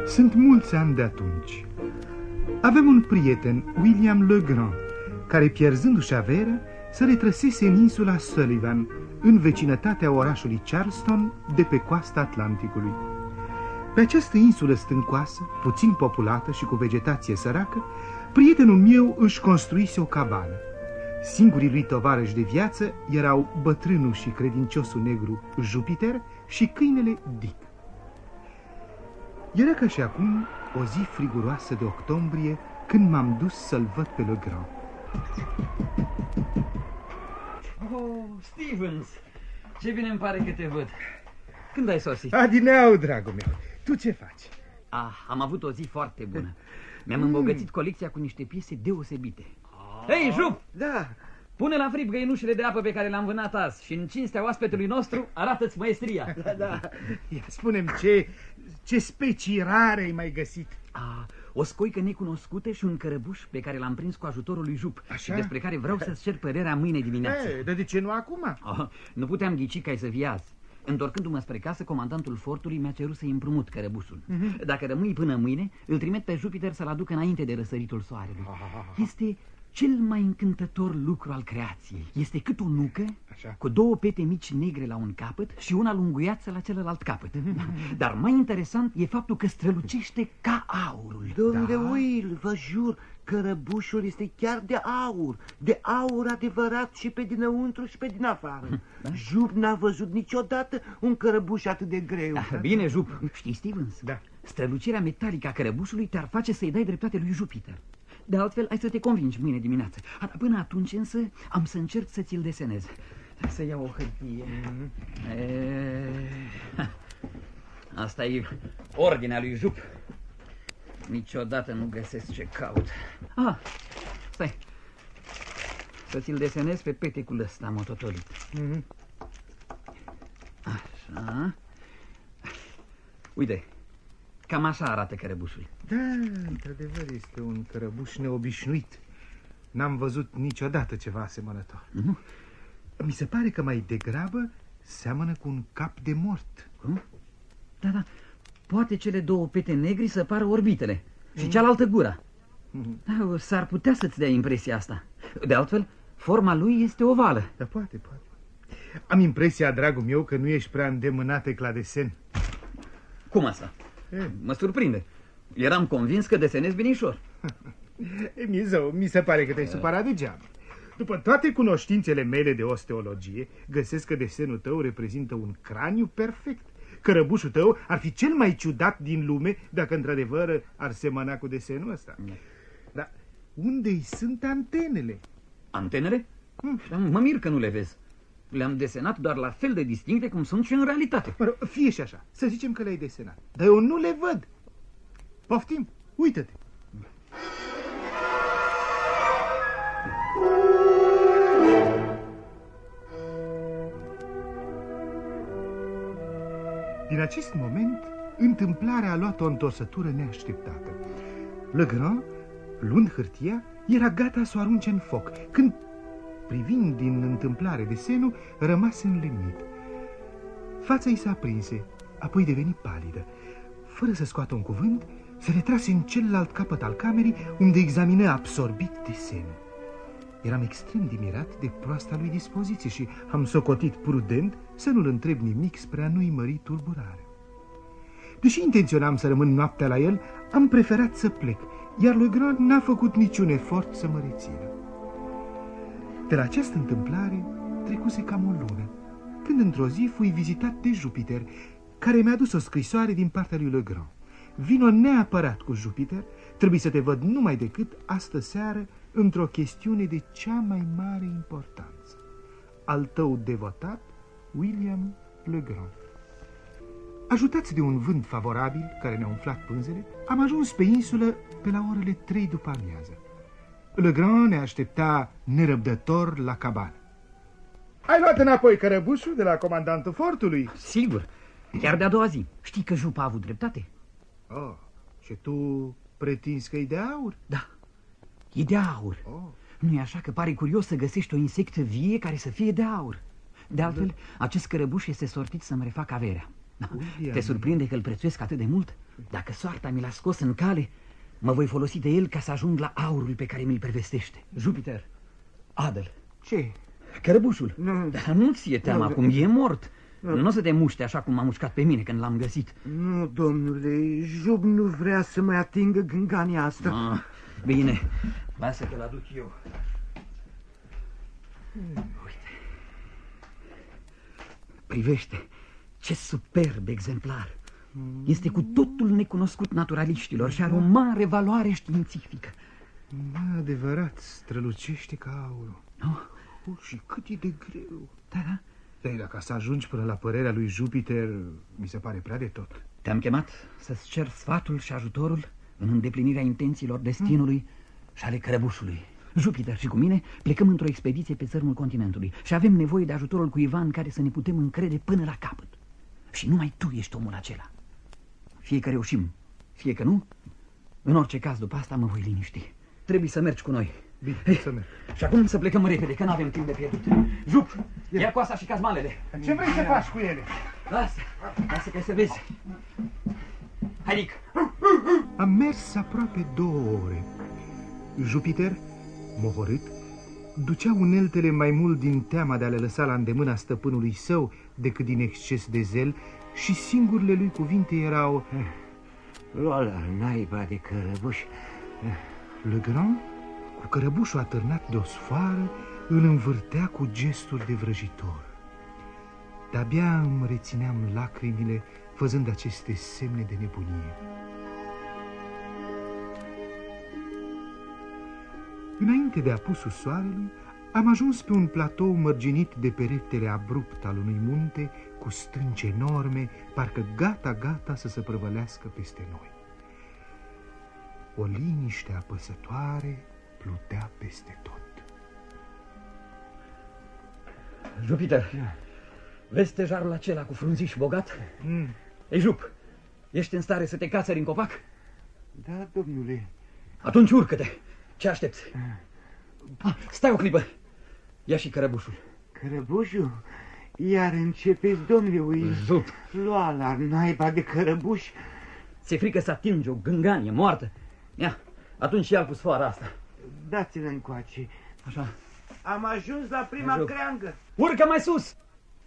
Sunt mulți ani de atunci. Avem un prieten, William Legrand, care, pierzându-și averea, se retrăsese în insula Sullivan, în vecinătatea orașului Charleston, de pe coasta Atlanticului. Pe această insulă stâncoasă, puțin populată și cu vegetație săracă, prietenul meu își construise o cabană. Singurii lui tovarăși de viață erau bătrânul și credinciosul negru Jupiter și câinele Dick. Era ca și acum o zi friguroasă de octombrie când m-am dus să-l văd pe Legrand. Oh, Stevens, ce bine îmi pare că te văd. Când ai sosit? Adineau, dragul meu, tu ce faci? Am avut o zi foarte bună. Mi-am îmbogățit colecția cu niște piese deosebite. Hei, Jup! Da. Pune la fript găinușele de apă pe care le-am vânat azi și în cinstea oaspetelui nostru arată-ți maestria. Da. Ia, spune-mi ce specii rare ai mai găsit? O scoică necunoscută și un cărăbuș pe care l-am prins cu ajutorul lui Jup. Așa? Și despre care vreau să-ți cer părerea mâine dimineață. Dar de ce nu acum? Nu puteam ghici că ai să vii azi. Întorcându-mă spre casă, comandantul fortului mi-a cerut să-i împrumut cărăbușul. Dacă rămâi până mâine, îl trimit pe Jupiter să-l aducă înainte de răsăritul soarelui. Este cel mai încântător lucru al creației. Este cât o nucă, așa, cu două pete mici negre la un capăt și una lunguiață la celălalt capăt. Dar mai interesant e faptul că strălucește ca aurul. Domnule Will, vă jur, cărăbușul este chiar de aur adevărat și pe dinăuntru și pe din afară. Jup n-a văzut niciodată un cărăbuș atât de greu. Bine, Jup, știi, Stevens? Da. Strălucirea metalică a cărăbușului te-ar face să-i dai dreptate lui Jupiter. De altfel, ai să te convingi mâine dimineață. Până atunci însă am să încerc să ți-l desenez. Să iau o hârtie. Asta e ordinea lui Jup. Niciodată nu găsesc ce caut. Stai. Să ți-l desenez pe petecul ăsta mototolit. Așa. Uite, cam așa arată cărăbușul. Da, într-adevăr este un cărăbuș neobișnuit. N-am văzut niciodată ceva asemănător. Mi se pare că mai degrabă seamănă cu un cap de mort. Da. Poate cele două pete negri să pară orbitele și cealaltă gura. S-ar putea să-ți dea impresia asta. De altfel, forma lui este ovală. Da, poate. Am impresia, dragul meu, că nu ești prea îndemânat la desen. Cum asta? Mă surprinde. Eram convins că desenezi binișor. Mizău, mi se pare că te-ai supărat degeaba. După toate cunoștințele mele de osteologie, găsesc că desenul tău reprezintă un craniu perfect. Cărăbușul tău ar fi cel mai ciudat din lume dacă într-adevăr ar semăna cu desenul ăsta. Dar unde-i sunt antenele? Antenele? Mă mir că nu le vezi. Le-am desenat doar la fel de distincte cum sunt și în realitate. Mă rog, fie și așa, să zicem că le-ai desenat, dar eu nu le văd. Poftim, uită-te. Din acest moment, întâmplarea a luat o întorsătură neașteptată. Legrand, luând hârtia, era gata să o arunce în foc, când, privind din întâmplare desenul, rămase înlemnit. Fața i s-a aprinse, apoi deveni palidă. Fără să scoată un cuvânt, se retrase în celălalt capăt al camerei, unde examină absorbit desenul. Eram extrem de mirat de proasta lui dispoziție și am socotit prudent să nu-l întreb nimic spre a nu-i mări tulburarea. Deși intenționam să rămân noaptea la el, am preferat să plec, iar Legrand n-a făcut niciun efort să mă rețină. De la această întâmplare trecuse cam o lună, când într-o zi fui vizitat de Jupiter, care mi-a dus o scrisoare din partea lui Legrand. Vino neapărat cu Jupiter, trebuie să te văd numai decât astă seară într-o chestiune de cea mai mare importanță. Al tău devotat, William Legrand. Ajutați de un vânt favorabil care ne-a umflat pânzele, am ajuns pe insulă pe la orele 3 după amiază. Legrand ne aștepta nerăbdător la cabană. Ai luat înapoi cărăbușul de la comandantul fortului? Sigur, chiar de-a doua zi. Știi că Jup a avut dreptate? Și tu pretinzi că e de aur? Da, e de aur. Nu e așa că pare curios să găsești o insectă vie care să fie de aur? De altfel, acest cărăbuș este sortit să-mi refac averea. Te surprinde că îl prețuiesc atât de mult? Dacă soarta mi l-a scos în cale, mă voi folosi de el ca să ajung la aurul pe care mi-l prevestește. Jupiter, Adel. Ce? Cărăbușul. Dar nu ți-e teama acum, e mort. Nu o să te muște așa cum m-a mușcat pe mine când l-am găsit. Nu, domnule, Jub nu vrea să mai atingă gângania asta. Bine, lasă că l-aduc eu. Uite. Privește, ce superb exemplar. Este cu totul necunoscut naturaliștilor și are o mare valoare științifică. Adevărat, strălucește ca aurul. Și cât e de greu. Da. Dar dacă să ajungi până la părerea lui Jupiter, mi se pare prea de tot. Te-am chemat să-ți cer sfatul și ajutorul în îndeplinirea intențiilor destinului și ale cărăbușului. Jupiter și cu mine plecăm într-o expediție pe țărmul continentului și avem nevoie de ajutorul cuiva în care să ne putem încrede până la capăt. Și numai tu ești omul acela. Fie că reușim, fie că nu, în orice caz după asta mă voi liniști. Trebuie să mergi cu noi. Bine, să merg. Și acum să plecăm repede, că n-avem timp de pierdut. Jup, ia coasa și cazmalele. Ce vrei să faci cu ele? Lasă că să vezi. Hai, Nick. Am mers aproape 2 ore. Jupiter, mohorât, ducea uneltele mai mult din teama de a le lăsa la îndemâna stăpânului său decât din exces de zel și singurele lui cuvinte erau: Lua la naiba de cărăbuș. Le Grand, cu cărăbușul atârnat de o sfoară, îl învârtea cu gesturi de vrăjitor. De-abia îmi rețineam lacrimile văzând aceste semne de nebunie. Înainte de apusul soarelui, am ajuns pe un platou mărginit de peretele abrupt al unui munte cu stânci enorme, parcă gata să se prăvălească peste noi. O liniște apăsătoare plutea peste tot. Jupiter, vezi stejarul acela cu frunziș bogat? Ei, Jup, ești în stare să te cațări în copac? Da, domnule. Atunci urcă-te. Ce aștepți? Stai o clipă. Ia și cărăbușul. Cărăbușul? Iar începeți, domnule, ui. Jup. Lua la naiba de cărăbuș. Ți-e frică să atingi o gânganie moartă? Ia, atunci ia-l cu sfoara asta. Dați-l încoace. Așa. Am ajuns la prima creangă. Urcă mai sus!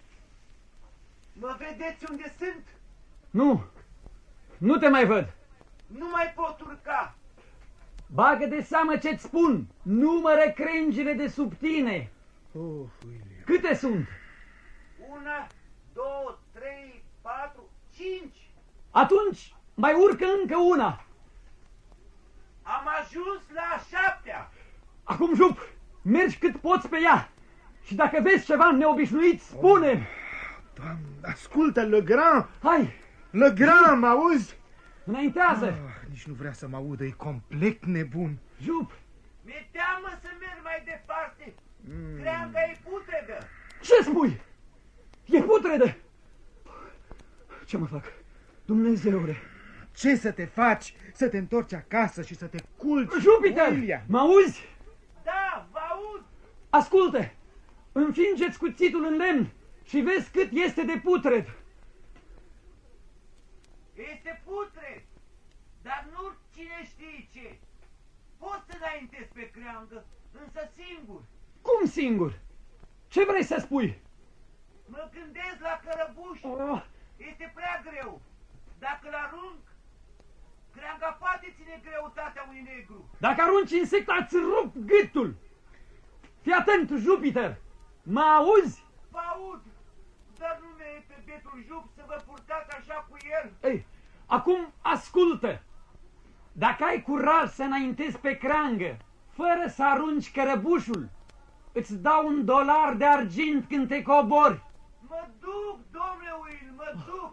Mă vedeți unde sunt? Nu te mai văd. Nu mai pot urca. Bagă de seamă ce-ți spun. Numără crengile de sub tine. Câte sunt? 1, 2, 3, 4, 5. Atunci mai urcă încă una. Am ajuns la 7-a. Acum, Jup, mergi cât poți pe ea. Și dacă vezi ceva neobișnuit, spune-mi. Doamne, ascultă, Le Grand! Hai! Le Grand, mă auzi? Înaintează! Nici nu vrea să mă audă, e complet nebun. Jup! Mi-e teamă să merg mai departe. Creanga e putredă. Ce spui? E putredă! Ce mă fac? Dumnezeule! Ce să te faci? Să te întorci acasă și să te culci? Jupiter! Mă auzi? Da, vă aud! Ascultă! Înfingeți cuțitul în lemn și vezi cât este de putred. Este putred, dar nu cine știe ce. Pot să înaintez pe creangă, însă singur. Cum singur? Ce vrei să spui? Mă gândesc la cărăbuș. Este prea greu. Dacă l-arunc, creanga poate ține greutatea unui negru. Dacă arunci insecta, îți rup gâtul. Fii atent, Jupiter. Mă auzi? Vă aud, dar nu mi-e pe bietul Jup să vă purtați așa cu el. Ei, acum ascultă. Dacă ai curaj să înaintezi pe creangă, fără să arunci cărăbușul, îți dau $1 de argint când te cobori. Mă duc, domnule Will, mă duc.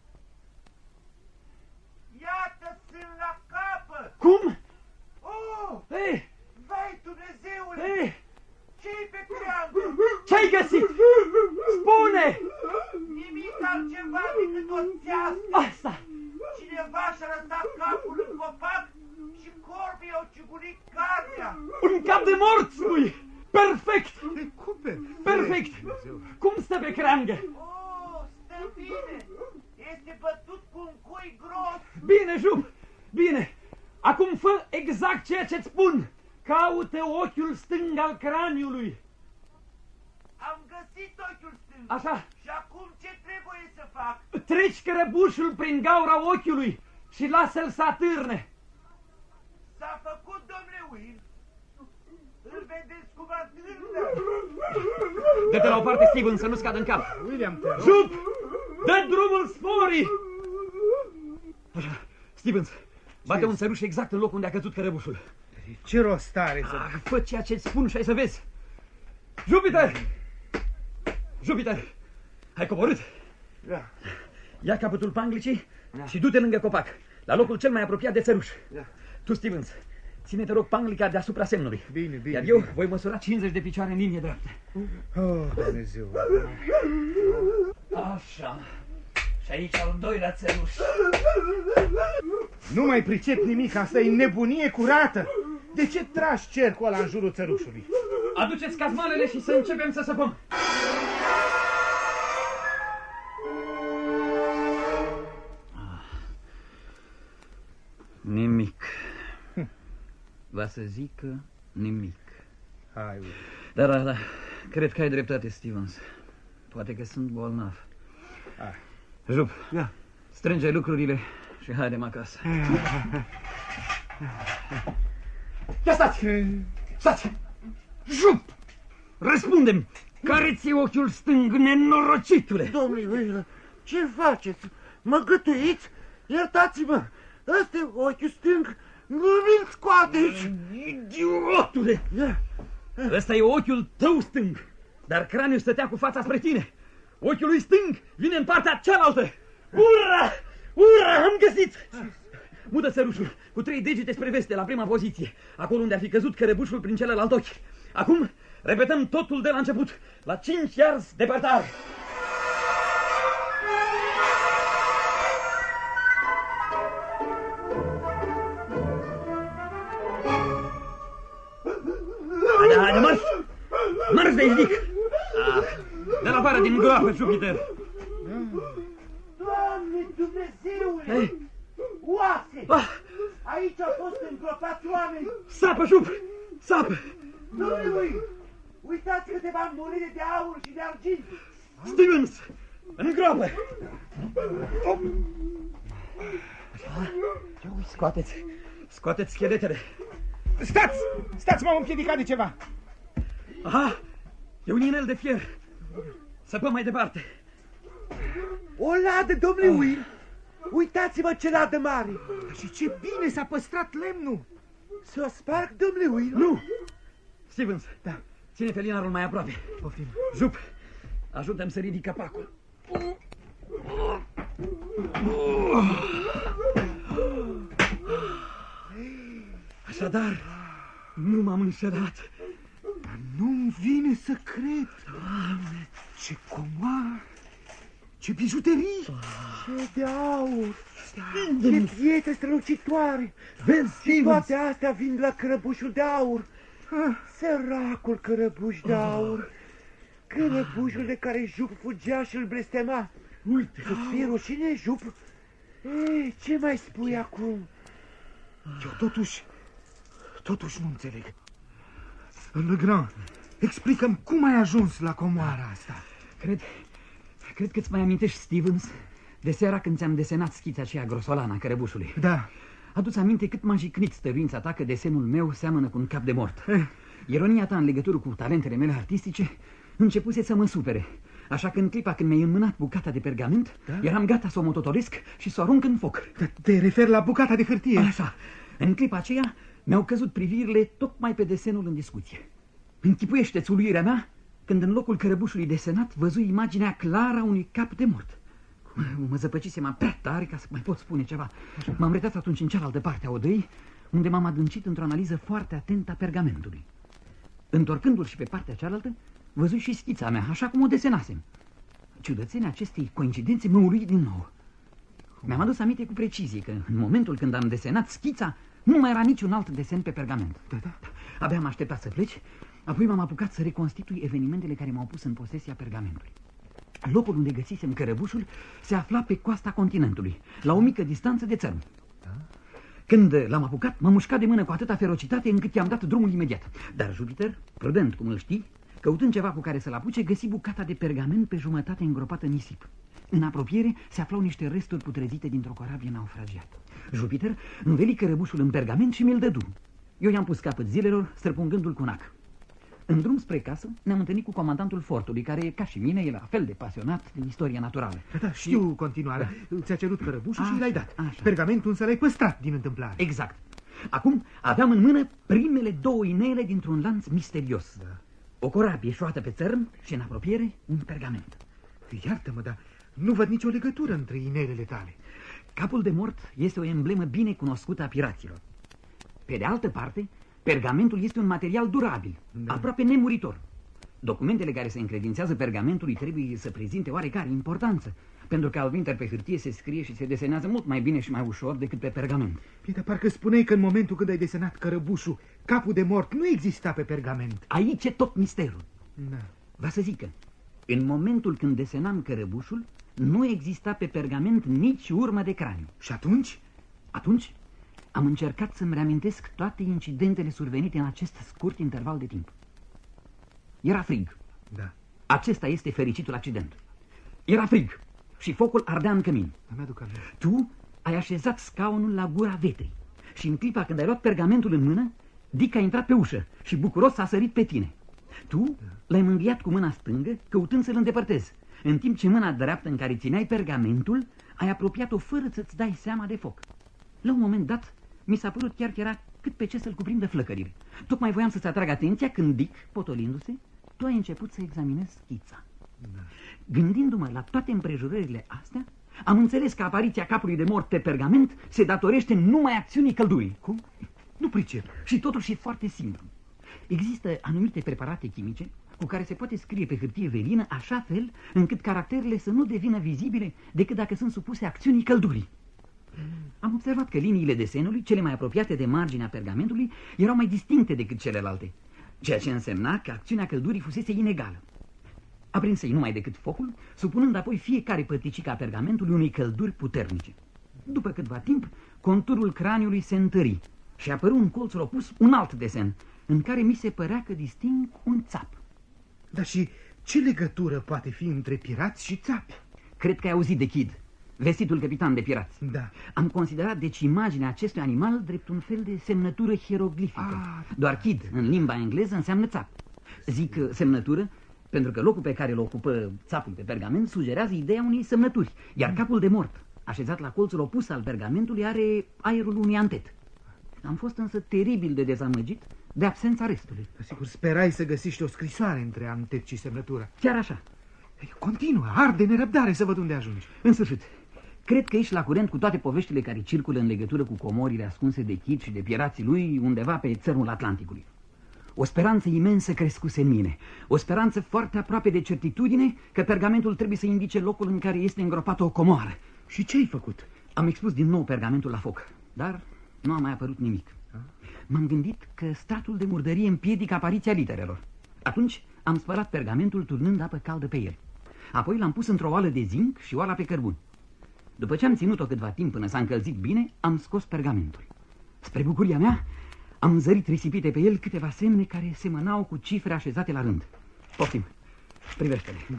Iată, sunt la capăt. Cum? Oh! Ei! Vai, Dumnezeule! Ei! Ce-i pe creangă? Ce-ai găsit? Spune! Nimic altceva decât o țească. Asta! Cineva și-a lăsat capul în copac și corbii au ciugurit carnea. Un cap de mort, spui! Perfect! Perfect! Perfect! Cum stă pe creangă? Oh, stă bine. Este bătut cu un cui gros. Bine, Jup, bine. Acum fă exact ceea ce-ți spun. Caută ochiul stâng al craniului. Am găsit ochiul stâng. Așa. Și acum ce trebuie să fac? Treci cărăbușul prin gaura ochiului și lasă-l să atârne. S-a făcut, domnule Will. Îl vedeți cum atârnă. Dă-te la o parte, Steven, să nu scadă în cap. William, te rog. Jup! Dă drumul sporii! Așa, Stevens, bate un țăruș exact în locul unde a căzut cărăbușul. Ce rost are să... Fă ceea ce-ți spun și ai să vezi. Jupiter! Jupiter! Ai coborât? Da. Ia capătul panglicii și du-te lângă copac, la locul cel mai apropiat de țăruș. Da. Tu, Stevens, ține-te rog panglica deasupra semnului. Bine, bine. Iar eu bine. voi măsura 50 de picioare în linie dreaptă. Oh, Dumnezeu. Așa. Și aici al doilea țăruș. Nu mai pricep nimic, asta e nebunie curată. De ce tragi cercul ăla în jurul țărușului? Aduceți cazmanele și să începem să săpăm. Nimic. Va să zică nimic. Hai, uite. Da, cred că ai dreptate, Stevens. Poate că sunt bolnav. Jup, Da. strânge lucrurile și haidem acasă. Ia stați! Stați! Jup! Răspundem! Care ți-e ochiul stâng, nenorocitule? Domnule Will, ce faceți? Mă gătuiți? Iertați-mă! Ăsta e ochiul stâng. Nu mi-l scoateți! Idiotule! Ăsta e ochiul tău stâng, dar craniul stătea cu fața spre tine. Ochiul lui stâng vine în partea cealaltă. Ura! Ura! Am găsit! Mută țărușul cu 3 degete spre veste, la prima poziție, acolo unde a fi căzut cărăbușul prin celălalt ochi. Acum repetăm totul de la început, la 5 yards departare. Haide, marș! Marș de aici, Dick! De la afară din groapă, Jupiter! Doamne Dumnezeule! Oase! Aici au fost îngropați oameni! Sapă, Jup! Sapă! Domnule Will, uitați câteva monede de aur și de argint! Stevens! În groapă! Scoateți! Scoateți scheletele! Stați! Stați, m-am împiedicat de ceva. Aha! E un inel de fier! Săpăm mai departe! O ladă, domnule Will! Uitați-vă ce ladă mare! Și ce bine s-a păstrat lemnul! Să o sparg, domnule Will? Nu! Stevens, da. Ține felinarul mai aproape. Poftim. Jup, ajută-mi să ridic capacul. Așadar, nu m-am înșelat. Nu-mi vine să cred. Doamne, ce comar, ce bijuterii. Ce de aur! Ce pietre strălucitoare! Vezi, Toate astea vin de la cărăbușul de aur. Săracul cărăbuș de aur! Cărăbușul de care Jup fugea și îl blestema. Uite! Să-ți fie rușine, Jup? Ei, ce mai spui acum? Eu totuși nu înțeleg. Legrand, explică-mi cum ai ajuns la comoara asta. Cred că îți mai amintești, Stevens, de seara când ți-am desenat schița aceea grosolană a cărăbușului. Da. Adu-ți aminte cât m-a jicnit stăruința ta că desenul meu seamănă cu un cap de mort. Ironia ta în legătură cu talentele mele artistice începuse să mă supere. Așa că în clipa când mi-ai înmânat bucata de pergament, eram gata să o mototolesc și să o arunc în foc. Te referi la bucata de hârtie? Așa. În clipa aceea mi-au căzut privirile tocmai pe desenul în discuție. Închipuiește-ți uluirea mea când în locul cărăbușului desenat văzui imaginea clară a unui cap de mort. Mă zăpăcisem prea tare ca să mai pot spune ceva. M-am retat atunci în cealaltă parte a odăii, unde m-am adâncit într-o analiză foarte atentă a pergamentului. Întorcându-l și pe partea cealaltă, văzui și schița mea, așa cum o desenasem. Ciudățenia acestei coincidențe mă ului din nou. Mi-am adus aminte cu precizie că în momentul când am desenat schița, nu mai era niciun alt desen pe pergament. Abia am așteptat să pleci, apoi m-am apucat să reconstitui evenimentele care m-au pus în posesia pergamentului. Locul unde găsisem cărăbușul se afla pe coasta continentului, la o mică distanță de țărm. Când l-am apucat, m-a mușcat de mână cu atâta ferocitate încât i-am dat drumul imediat. Dar Jupiter, prudent cum îl știi, căutând ceva cu care să-l apuce, găsi bucata de pergament pe jumătate îngropată în nisip. În apropiere se aflau niște resturi putrezite dintr-o corabie naufragiată. Jupiter înveli cărăbușul în pergament și mi-l dădu. Eu i-am pus capăt zilelor, străpungându-l cu nac. În drum spre casă ne-am întâlnit cu comandantul fortului, care, ca și mine, e la fel de pasionat din istoria naturală. Da, știu continuarea. Ți-a cerut cărăbușul și l-ai dat. Așa. Pergamentul însă l-ai păstrat din întâmplare. Exact. Acum aveam în mână primele 2 inele dintr-un lanț misterios. Da. O corabie șoată pe țărm și în apropiere un pergament. Iartă-mă, dar nu văd nicio legătură între inelele tale. Capul de mort este o emblemă bine cunoscută a piraților. Pe de altă parte, pergamentul este un material durabil, aproape nemuritor. Documentele care se încredințează pergamentului trebuie să prezinte oarecare importanță, pentru că altminteri pe hârtie se scrie și se desenează mult mai bine și mai ușor decât pe pergament. Dar parcă spuneai că în momentul când ai desenat cărăbușul, capul de mort nu exista pe pergament. Aici e tot misterul. Da. Va să zic că, în momentul când desenam cărăbușul, nu exista pe pergament nici urmă de craniu. Și atunci? Atunci am încercat să-mi reamintesc toate incidentele survenite în acest scurt interval de timp. Era frig. Da. Acesta este fericitul accident. Era frig și focul ardea în cămin. Tu ai așezat scaunul la gura vetei și în clipa când ai luat pergamentul în mână, Dick a intrat pe ușă și bucuros a sărit pe tine. Tu l-ai mângâiat cu mâna stângă, căutând să-l îndepărtezi, în timp ce mâna dreaptă în care țineai pergamentul ai apropiat-o fără să-ți dai seama de foc. La un moment dat, mi s-a părut chiar că era cât pe ce să-l cuprindă flăcările. Tocmai voiam să-ți atrag atenția când Dick, potolindu-se, tu ai început să examinezi schița. Da. Gândindu-mă la toate împrejurările astea, am înțeles că apariția capului de mort pe pergament se datorește numai acțiunii căldurii. Cum? Nu pricep. Și totuși e foarte simplu. Există anumite preparate chimice cu care se poate scrie pe hârtie velină așa fel încât caracterele să nu devină vizibile decât dacă sunt supuse acțiunii căldurii. Am observat că liniile desenului, cele mai apropiate de marginea pergamentului, erau mai distincte decât celelalte, ceea ce însemna că acțiunea căldurii fusese inegală. Aprinsei numai decât focul, supunând apoi fiecare părticică a pergamentului unei călduri puternice. După câtva timp, conturul craniului se întări și apăru în colțul opus un alt desen, în care mi se părea că disting un țap. Dar și ce legătură poate fi între pirați și țapi? Cred că ai auzit de Kidd, vestitul capitan de pirați. Da. Am considerat deci imaginea acestui animal drept un fel de semnătură hieroglifică. Doar Kidd, în limba engleză, înseamnă țap. Zic semnătură pentru că locul pe care îl ocupă țapul pe pergament sugerează ideea unei semnături, iar capul de mort, așezat la colțul opus al pergamentului, are aerul unui antet. Am fost însă teribil de dezamăgit de absența restului. Sigur, sperai să găsești o scrisoare între antet și semnătură. Chiar așa. Continuă, arde nerăbdare să văd unde ajungi. În sfârșit, cred că ești la curent cu toate poveștile care circulă în legătură cu comorile ascunse de Kidd și de pirații lui undeva pe țărmul Atlanticului. O speranță imensă crescuse în mine, o speranță foarte aproape de certitudine că pergamentul trebuie să indice locul în care este îngropată o comoară. Și ce ai făcut? Am expus din nou pergamentul la foc, dar nu a mai apărut nimic. M-am gândit că stratul de murdărie împiedică apariția literelor. Atunci am spălat pergamentul turnând apă caldă pe el. Apoi l-am pus într-o oală de zinc și oala pe cărbun. După ce am ținut-o câtva timp până s-a încălzit bine, am scos pergamentul. Spre bucuria mea, am zărit risipite pe el câteva semne care semănau cu cifre așezate la rând. Poftim, privește-le. Da.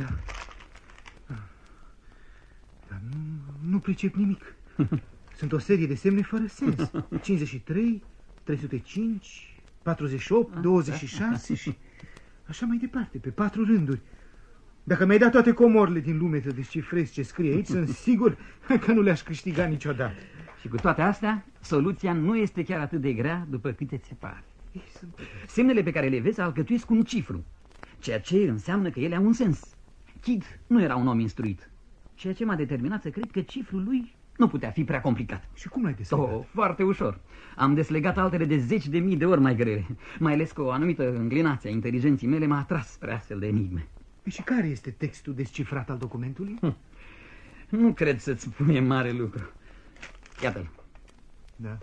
Dar nu pricep nimic. Sunt o serie de semne fără sens. 53, 305, 48, 26 și așa mai departe, pe 4 rânduri. Dacă mi-ai dat toate comorile din lume să descifrezi ce scrie aici, sunt sigur că nu le-aș câștiga niciodată. Și cu toate astea, soluția nu este chiar atât de grea după cât ți se pare. Semnele pe care le vezi alcătuiesc un cifru, ceea ce înseamnă că ele au un sens. Kidd nu era un om instruit, ceea ce m-a determinat să cred că cifrul lui nu putea fi prea complicat. Și cum l-ai deslegat? Foarte ușor. Am deslegat altele de 10.000 de ori mai grele, mai ales că o anumită înclinație a inteligenții mele m-a atras spre astfel de enigme. Și care este textul descifrat al documentului? Nu cred să-ți spune mare lucru. Iată-l. Da.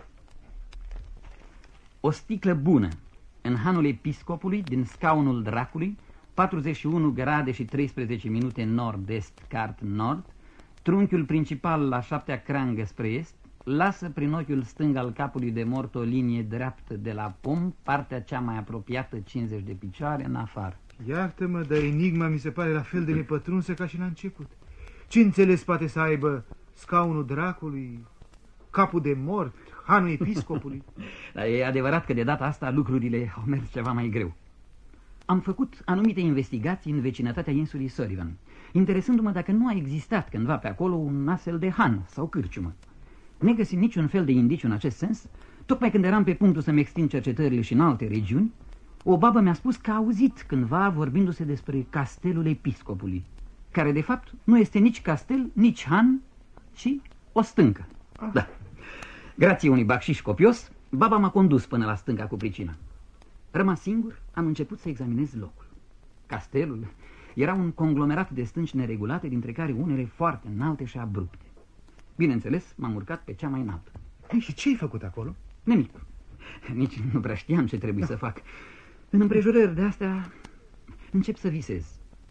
O sticlă bună în hanul episcopului din scaunul dracului 41 grade și 13 minute nord-est, cart nord, trunchiul principal la 7-a crangă spre est, lasă prin ochiul stâng al capului de mort o linie dreaptă de la pom, partea cea mai apropiată 50 de picioare în afară. Iartă-mă, dar enigma mi se pare la fel de nepătrunsă ca și la început. Ce înțeles poate să aibă scaunul dracului, capul de mort, hanul episcopului? Dar e adevărat că de data asta lucrurile au mers ceva mai greu. Am făcut anumite investigații în vecinătatea insulei Sullivan, interesându-mă dacă nu a existat cândva pe acolo un astfel de han sau cârciumă. Negăsind niciun fel de indiciu în acest sens, tocmai când eram pe punctul să-mi extind cercetările și în alte regiuni, o babă mi-a spus că a auzit cândva vorbindu-se despre castelul episcopului, care de fapt nu este nici castel, nici han, ci o stâncă. Da. Grație unui bacșiș copios, baba m-a condus până la stânca cu pricina. Rămas singur, am început să examinez locul. Castelul era un conglomerat de stânci neregulate, dintre care unele foarte înalte și abrupte. Bineînțeles, m-am urcat pe cea mai înaltă. Ei, și ce ai făcut acolo? Nimic. Nici nu prea știam ce trebuie să fac. În împrejurări de astea încep să visez.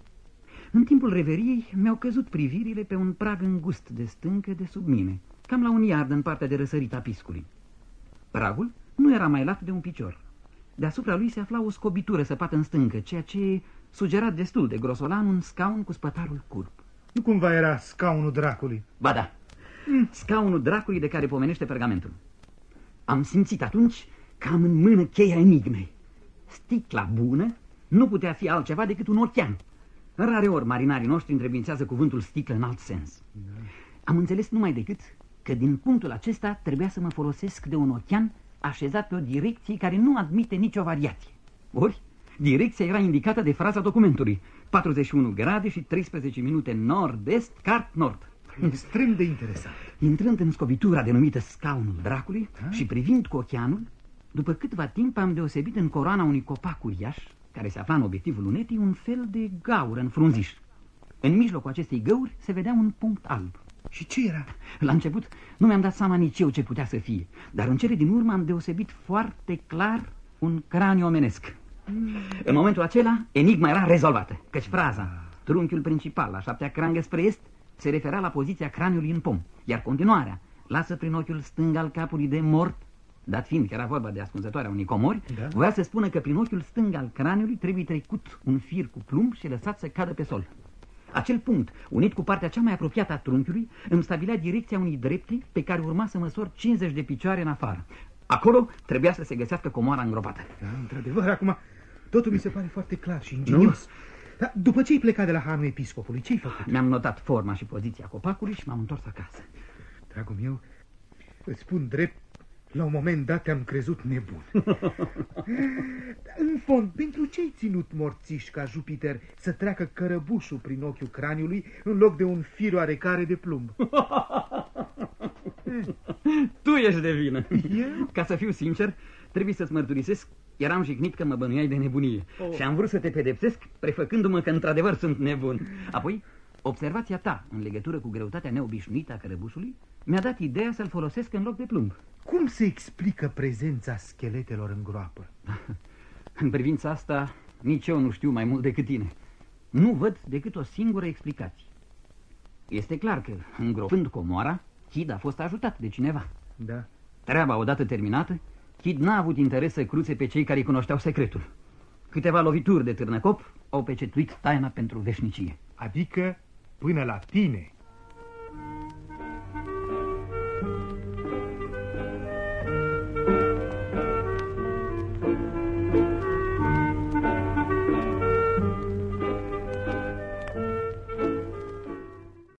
În timpul reveriei mi-au căzut privirile pe un prag îngust de stâncă de sub mine, cam la un iard în partea de răsărit a piscului. Pragul nu era mai lat de un picior. Deasupra lui se afla o scobitură săpată în stâncă, ceea ce sugera destul de grosolan un scaun cu spătarul curb. Nu cumva era scaunul dracului? Ba da, scaunul dracului de care pomenește pergamentul. Am simțit atunci că am în mână cheia enigmei. Sticla bună nu putea fi altceva decât un ochean. Rare ori marinarii noștri întrebuințează cuvântul sticlă în alt sens. Am înțeles numai decât că din punctul acesta trebuia să mă folosesc de un ochean așezat pe o direcție care nu admite nicio variație. Ori, direcția era indicată de fraza documentului: 41 grade și 13 minute nord-est, cart nord. Extrem de interesant. Intrând în scobitura denumită scaunul dracului și privind cu ocheanul, după câtva timp am deosebit în coroana unui copac uriaș, care se afla în obiectivul lunetei, un fel de gaură în frunziș. În mijlocul acestei găuri se vedea un punct alb. Și ce era? La început nu mi-am dat seama nici eu ce putea să fie, dar în cele din urmă am deosebit foarte clar un craniu omenesc. În momentul acela, enigma era rezolvată, căci fraza, trunchiul principal la 7-a crangă spre est, se referea la poziția craniului în pom, iar continuarea, lasă prin ochiul stâng al capului de mort, dat fiind că era vorba de ascunzătoarea unei comori, voia să spună că prin ochiul stâng al craniului trebuie trecut un fir cu plumb și lăsat să cadă pe sol. Acel punct, unit cu partea cea mai apropiată a trunchiului, îmi stabilea direcția unei drepte pe care urma să măsor 50 de picioare în afară. Acolo trebuia să se găsească comoara îngropată. Da, într-adevăr, acum totul mi se pare foarte clar și ingenios. Dar după ce ai plecat de la hanul episcopului, ce ai făcut? Mi-am notat forma și poziția copacului și m-am întors acasă. Dragul meu, îți spun drept, la un moment dat te-am crezut nebun. În fond, pentru ce ai ținut morțiș ca Jupiter să treacă cărăbușul prin ochiul craniului în loc de un fir oarecare de plumb? Tu ești de vină. Eu? Ca să fiu sincer, trebuie să-ți mărturisesc, eram jignit că mă bănuiai de nebunie și am vrut să te pedepsesc prefăcându-mă că într-adevăr sunt nebun. Apoi, observația ta în legătură cu greutatea neobișnuită a cărăbușului mi-a dat ideea să-l folosesc în loc de plumb. Cum se explică prezența scheletelor în groapă? În privința asta, nici eu nu știu mai mult decât tine. Nu văd decât o singură explicație. Este clar că, îngropând comoara, Kid a fost ajutat de cineva. Da. Treaba odată terminată, Kid n-a avut interes să cruțe pe cei care cunoșteau secretul. Câteva lovituri de târnăcop au pecetuit taina pentru veșnicie. Adică până la tine.